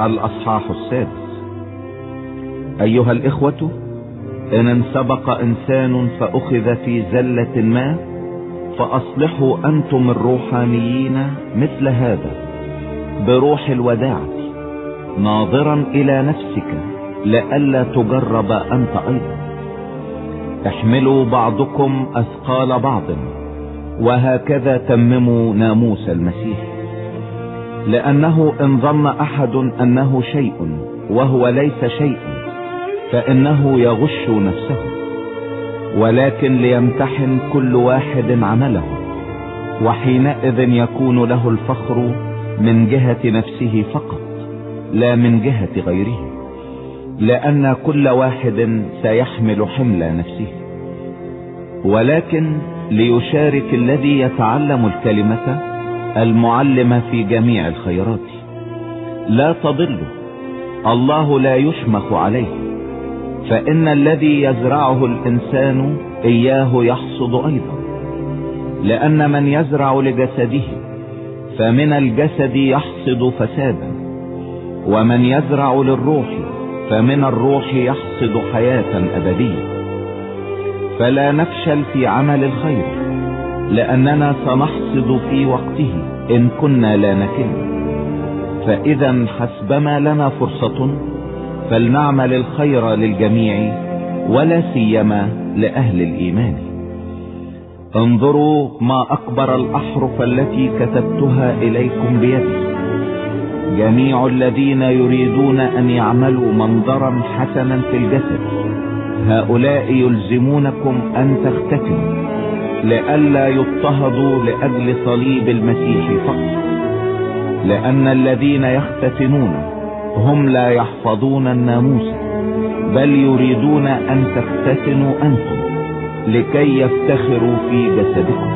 الأصحاح 6. أيها الإخوة، إن سبق إنسان فأخذ في زلة ما، فأصلحوا أنتم الروحانيين مثل هذا بروح الوداعة، ناظرا إلى نفسك لئلا تجرب أنت أيضا. احملوا بعضكم أثقال بعض، وهكذا تمموا ناموس المسيح. لأنه إن ظن أحد أنه شيء وهو ليس شيء، فإنه يغش نفسه. ولكن ليمتحن كل واحد عمله، وحينئذ يكون له الفخر من جهة نفسه فقط، لا من جهة غيره، لأن كل واحد سيحمل حمل نفسه. ولكن ليشارك الذي يتعلم الكلمة المعلمة في جميع الخيرات. لا تضلوا، الله لا يشمخ عليه، فإن الذي يزرعه الإنسان إياه يحصد أيضا. لأن من يزرع لجسده فمن الجسد يحصد فسادا، ومن يزرع للروح فمن الروح يحصد حياة أبدية. فلا نفشل في عمل الخير، لأننا سنحصد في وقته إن كنا لا نكل. فإذا حسبما لنا فرصة فلنعمل الخير للجميع، ولا سيما لأهل الإيمان. انظروا ما أكبر الأحرف التي كتبتها إليكم بيدي. جميع الذين يريدون أن يعملوا منظرا حسنا في الجسد، هؤلاء يلزمونكم أن تختتموا، لئلا يضطهدوا لأجل صليب المسيح فقط. لأن الذين يختتنون هم لا يحفظون الناموس، بل يريدون أن تختتنوا أنتم لكي يفتخروا في جسدكم.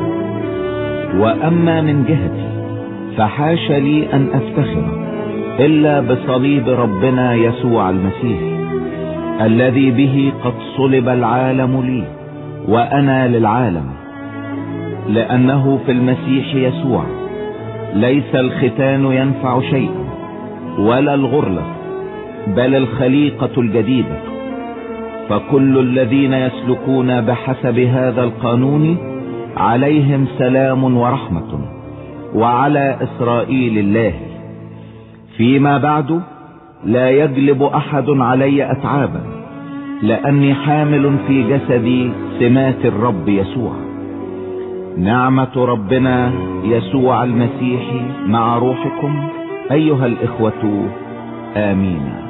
وأما من جهتي فحاش لي أن أفتخر إلا بصليب ربنا يسوع المسيح، الذي به قد صلب العالم لي وأنا للعالم. لأنه في المسيح يسوع ليس الختان ينفع شيئا، ولا الغرلة، بل الخليقة الجديدة. فكل الذين يسلكون بحسب هذا القانون عليهم سلام ورحمة، وعلى إسرائيل الله. فيما بعد لا يجلب أحد علي أتعابا، لأني حامل في جسدي سمات الرب يسوع. نعمة ربنا يسوع المسيح مع روحكم أيها الإخوة، آمين.